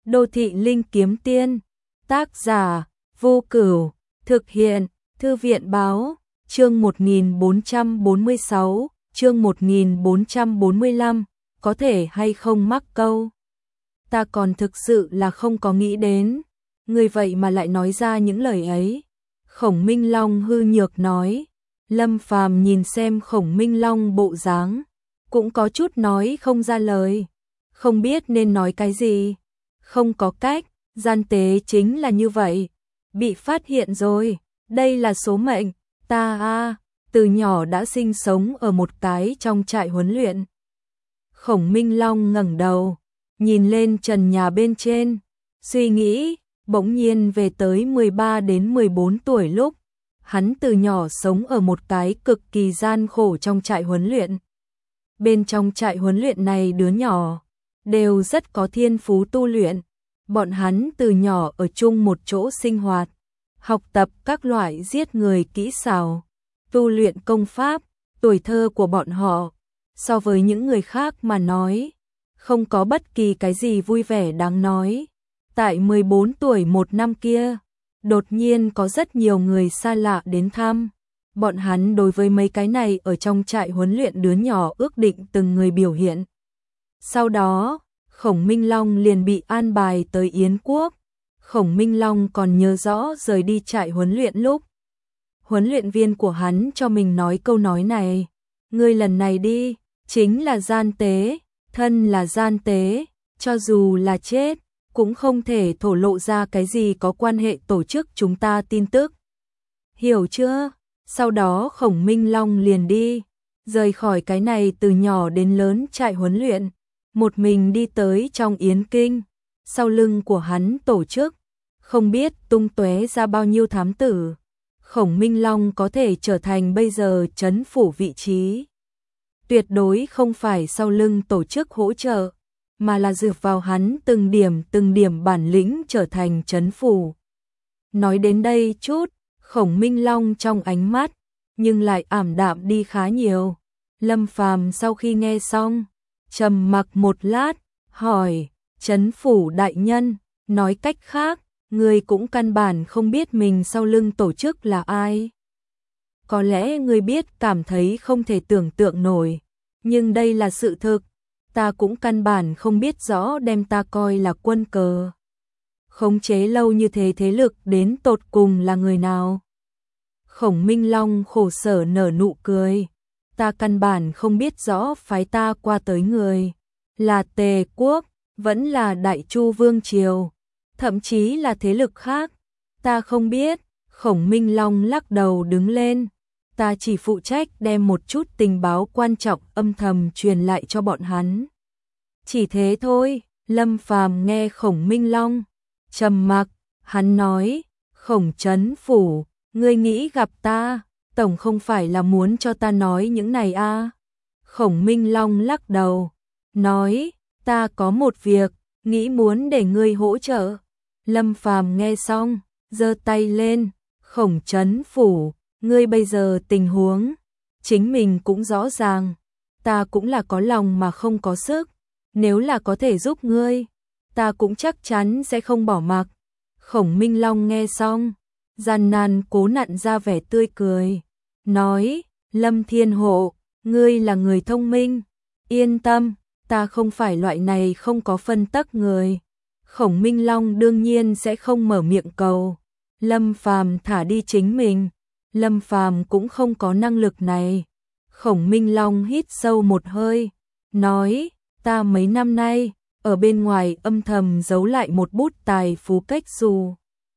Đô thị linh kiếm tiên, tác giả, Vô Cửu, thực hiện, Thư viện báo, chương 1446, chương 1445, có thể hay không mắc câu. Ta còn thực sự là không có nghĩ đến, người vậy mà lại nói ra những lời ấy. Khổng Minh Long hư nhược nói. Lâm Phàm nhìn xem Khổng Minh Long bộ dáng, cũng có chút nói không ra lời, không biết nên nói cái gì. Không có cách, gian tế chính là như vậy, bị phát hiện rồi, đây là số mệnh. Ta từ nhỏ đã sinh sống ở một cái trong trại huấn luyện. Khổng Minh Long ngẩng đầu, nhìn lên trần nhà bên trên, suy nghĩ, bỗng nhiên về tới 13 đến 14 tuổi lúc, hắn từ nhỏ sống ở một cái cực kỳ gian khổ trong trại huấn luyện. Bên trong trại huấn luyện này đứa nhỏ đều rất có thiên phú tu luyện, bọn hắn từ nhỏ ở chung một chỗ sinh hoạt, học tập các loại giết người kỹ xảo, tu luyện công pháp. Tuổi thơ của bọn họ so với những người khác mà nói, không có bất kỳ cái gì vui vẻ đáng nói. Tại 14 tuổi một năm kia, đột nhiên có rất nhiều người xa lạ đến thăm. Bọn hắn đối với mấy cái này ở trong trại huấn luyện đứa nhỏ ước định từng người biểu hiện. Sau đó, Khổng Minh Long liền bị an bài tới Yến Quốc. Khổng Minh Long còn nhớ rõ rời đi trại huấn luyện lúc huấn luyện viên của hắn cho mình nói câu nói này: ngươi lần này đi, chính là gian tế, thân là gian tế, cho dù là chết, cũng không thể thổ lộ ra cái gì có quan hệ tổ chức chúng ta tin tức. Hiểu chưa? Sau đó Khổng Minh Long liền đi, rời khỏi cái này từ nhỏ đến lớn trại huấn luyện, một mình đi tới trong Yến Kinh. Sau lưng của hắn tổ chức, không biết tung tóe ra bao nhiêu thám tử. Khổng Minh Long có thể trở thành bây giờ trấn phủ vị trí, tuyệt đối không phải sau lưng tổ chức hỗ trợ, mà là dựa vào hắn từng điểm bản lĩnh trở thành trấn phủ. Nói đến đây chút, Khổng Minh Long trong ánh mắt, nhưng lại ảm đạm đi khá nhiều. Lâm Phàm sau khi nghe xong, trầm mặc một lát, hỏi: trấn phủ đại nhân, nói cách khác, ngươi cũng căn bản không biết mình sau lưng tổ chức là ai. Có lẽ ngươi biết cảm thấy không thể tưởng tượng nổi, nhưng đây là sự thực. Ta cũng căn bản không biết rõ đem ta coi là quân cờ. Khống chế lâu như thế thế lực đến tột cùng là người nào? Khổng Minh Long khổ sở nở nụ cười. Ta căn bản không biết rõ phái ta qua tới người là Tề quốc, vẫn là Đại Chu Vương Triều, thậm chí là thế lực khác. Ta không biết. Khổng Minh Long lắc đầu đứng lên. Ta chỉ phụ trách đem một chút tình báo quan trọng âm thầm truyền lại cho bọn hắn. Chỉ thế thôi. Lâm Phàm nghe Khổng Minh Long trầm mặc, hắn nói: Khổng trấn phủ, ngươi nghĩ gặp ta, tổng không phải là muốn cho ta nói những này à? Khổng Minh Long lắc đầu, nói: ta có một việc, nghĩ muốn để ngươi hỗ trợ. Lâm Phàm nghe xong, giơ tay lên: Khổng trấn phủ, ngươi bây giờ tình huống, chính mình cũng rõ ràng, ta cũng là có lòng mà không có sức, nếu là có thể giúp ngươi, ta cũng chắc chắn sẽ không bỏ mặc. Khổng Minh Long nghe xong, gian nan cố nặn ra vẻ tươi cười, nói: Lâm Thiên Hộ, ngươi là người thông minh, yên tâm, ta không phải loại này không có phân tắc người. Khổng Minh Long đương nhiên sẽ không mở miệng cầu Lâm Phàm thả đi chính mình, Lâm Phàm cũng không có năng lực này. Khổng Minh Long hít sâu một hơi, nói: ta mấy năm nay ở bên ngoài âm thầm giấu lại một bút tài phú cách xù.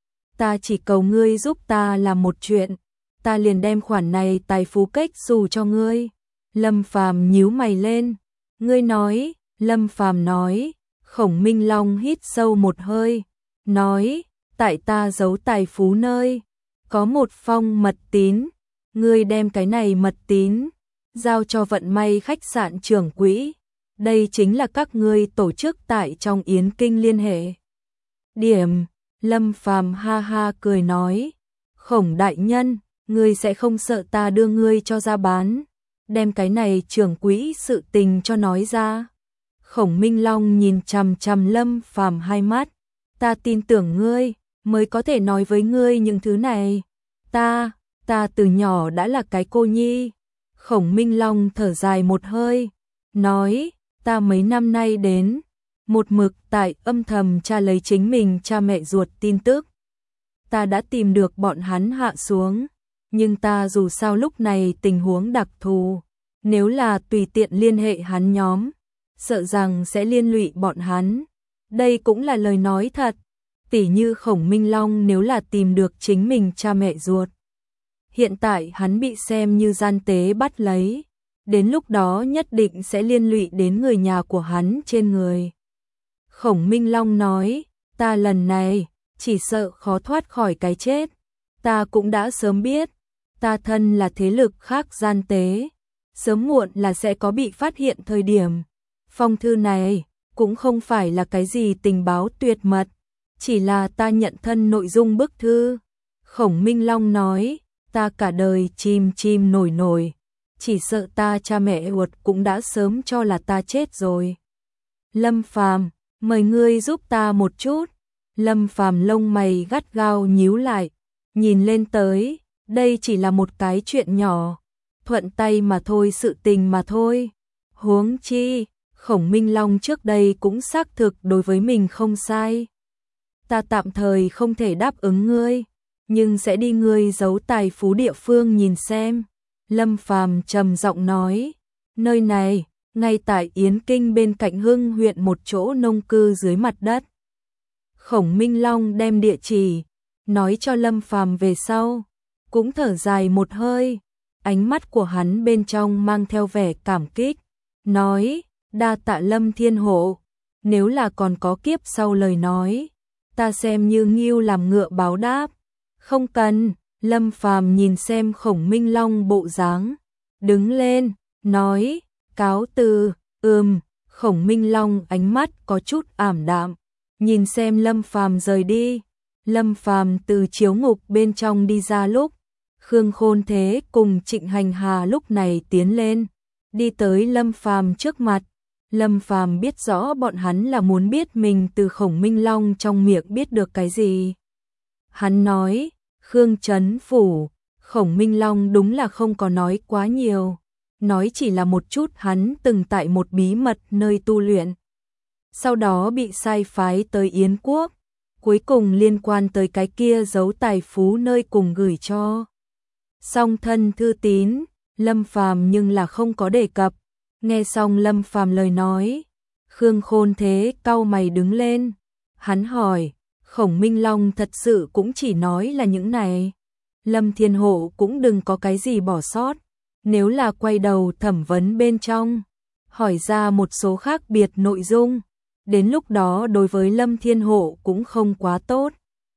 Ta chỉ cầu ngươi giúp ta làm một chuyện, ta liền đem khoản này tài phú cách xù cho ngươi. Lâm Phàm nhíu mày lên. Ngươi nói? Lâm Phàm nói. Khổng Minh Long hít sâu một hơi, nói: tại ta giấu tài phú nơi có một phong mật tín, ngươi đem cái này mật tín giao cho vận may khách sạn trưởng quỹ. Đây chính là các ngươi tổ chức tại trong Yến Kinh liên hệ điểm. Lâm Phàm ha ha cười nói: Khổng đại nhân, ngươi sẽ không sợ ta đưa ngươi cho ra bán, đem cái này trưởng quỹ sự tình cho nói ra. Khổng Minh Long nhìn chằm chằm Lâm Phàm hai mắt, Ta tin tưởng ngươi, mới có thể nói với ngươi những thứ này. Ta từ nhỏ đã là cái cô nhi. Khổng Minh Long thở dài một hơi, nói, ta mấy năm nay đến, một mực tại âm thầm tra lấy chính mình cha mẹ ruột tin tức. Ta đã tìm được bọn hắn hạ xuống, nhưng ta dù sao lúc này tình huống đặc thù, nếu là tùy tiện liên hệ hắn nhóm, sợ rằng sẽ liên lụy bọn hắn. Đây cũng là lời nói thật, tỉ như Khổng Minh Long nếu là tìm được chính mình cha mẹ ruột. Hiện tại hắn bị xem như gian tế bắt lấy, đến lúc đó nhất định sẽ liên lụy đến người nhà của hắn trên người. Khổng Minh Long nói, ta lần này chỉ sợ khó thoát khỏi cái chết. Ta cũng đã sớm biết, ta thân là thế lực khác gian tế, sớm muộn là sẽ có bị phát hiện thời điểm. Phong thư này cũng không phải là cái gì tình báo tuyệt mật, chỉ là ta nhận thân nội dung bức thư. Khổng Minh Long nói, ta cả đời chim nổi, chỉ sợ ta cha mẹ ruột cũng đã sớm cho là ta chết rồi. Lâm Phàm, mời ngươi giúp ta một chút. Lâm Phàm lông mày gắt gao nhíu lại, nhìn lên tới, đây chỉ là một cái chuyện nhỏ, thuận tay mà thôi, sự tình mà thôi. Huống chi, Khổng Minh Long trước đây cũng xác thực đối với mình không sai. Ta tạm thời không thể đáp ứng ngươi, nhưng sẽ đi ngươi giấu tài phú địa phương nhìn xem. Lâm Phàm trầm giọng nói, nơi này, ngay tại Yến Kinh bên cạnh Hưng huyện một chỗ nông cư dưới mặt đất. Khổng Minh Long đem địa chỉ nói cho Lâm Phàm về sau, cũng thở dài một hơi, ánh mắt của hắn bên trong mang theo vẻ cảm kích, nói, đa tạ Lâm Thiên Hộ, nếu là còn có kiếp sau lời nói, ta xem như ngưu làm ngựa báo đáp. Không cần. Lâm Phàm nhìn xem Khổng Minh Long bộ dáng, đứng lên, nói, cáo từ. Khổng Minh Long ánh mắt có chút ảm đạm, nhìn xem Lâm Phàm rời đi. Lâm Phàm từ chiếu ngục bên trong đi ra lúc, Khương Khôn Thế cùng Trịnh Hành Hà lúc này tiến lên, đi tới Lâm Phàm trước mặt. Lâm Phàm biết rõ bọn hắn là muốn biết mình từ Khổng Minh Long trong miệng biết được cái gì. Hắn nói, Khương Trấn Phủ. Khổng Minh Long đúng là không có nói quá nhiều, nói chỉ là một chút hắn từng tại một bí mật nơi tu luyện, sau đó bị sai phái tới Yến Quốc, cuối cùng liên quan tới cái kia giấu tài phú nơi cùng gửi cho song thân thư tín. Lâm Phàm nhưng là không có đề cập. Nghe xong Lâm Phàm lời nói, Khương Khôn Thế cau mày đứng lên, hắn hỏi, Khổng Minh Long thật sự cũng chỉ nói là những này? Lâm Thiên Hộ cũng đừng có cái gì bỏ sót, nếu là quay đầu thẩm vấn bên trong, hỏi ra một số khác biệt nội dung, đến lúc đó đối với Lâm Thiên Hộ cũng không quá tốt.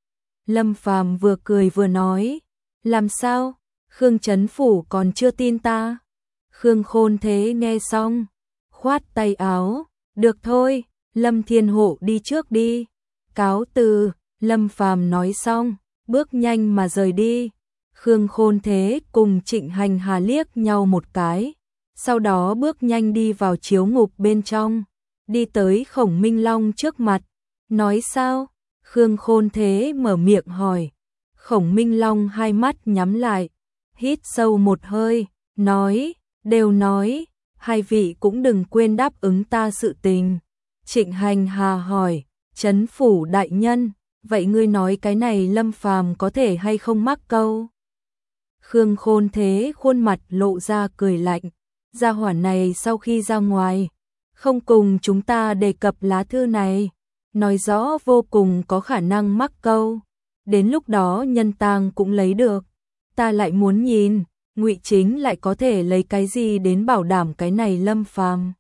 Lâm Phàm vừa cười vừa nói, làm sao, Khương Trấn Phủ còn chưa tin ta? Khương Khôn Thế nghe xong, khoát tay áo, được thôi, Lâm Thiên Hộ đi trước đi, cáo từ. Lâm Phàm nói xong, bước nhanh mà rời đi. Khương Khôn Thế cùng Trịnh Hành Hà liếc nhau một cái, sau đó bước nhanh đi vào chiếu ngục bên trong, đi tới Khổng Minh Long trước mặt, nói sao? Khương Khôn Thế mở miệng hỏi. Khổng Minh Long hai mắt nhắm lại, hít sâu một hơi, nói, đều nói, hai vị cũng đừng quên đáp ứng ta sự tình. Trịnh Hành Hà hỏi, Trấn Phủ đại nhân, vậy ngươi nói cái này Lâm Phàm có thể hay không mắc câu? Khương Khôn Thế khuôn mặt lộ ra cười lạnh, gia hỏa này sau khi ra ngoài, không cùng chúng ta đề cập lá thư này, nói rõ vô cùng có khả năng mắc câu, đến lúc đó nhân tang cũng lấy được. Ta lại muốn nhìn, Ngụy Chính lại có thể lấy cái gì đến bảo đảm cái này Lâm Phàm.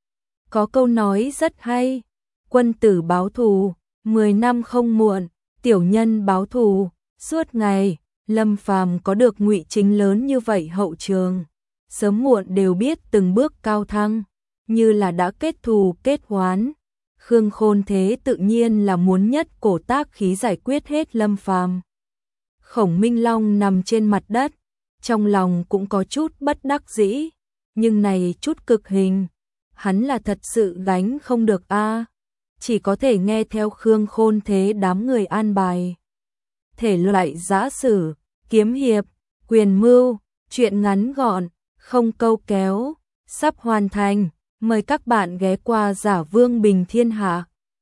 Có câu nói rất hay, quân tử báo thù, 10 năm không muộn, tiểu nhân báo thù, suốt ngày. Lâm Phàm có được Ngụy Chính lớn như vậy hậu trường, sớm muộn đều biết từng bước cao thăng, như là đã kết thù kết oán. Khương Khôn Thế tự nhiên là muốn nhất cổ tác khí giải quyết hết Lâm Phàm. Khổng Minh Long nằm trên mặt đất, trong lòng cũng có chút bất đắc dĩ, nhưng này chút cực hình, hắn là thật sự gánh không được a. chỉ có thể nghe theo Khương Khôn Thế đám người an bài. Thể loại giã sử, kiếm hiệp, quyền mưu, truyện ngắn gọn, không câu kéo, sắp hoàn thành. Mời các bạn ghé qua Giả Vương Bình Thiên Hạ.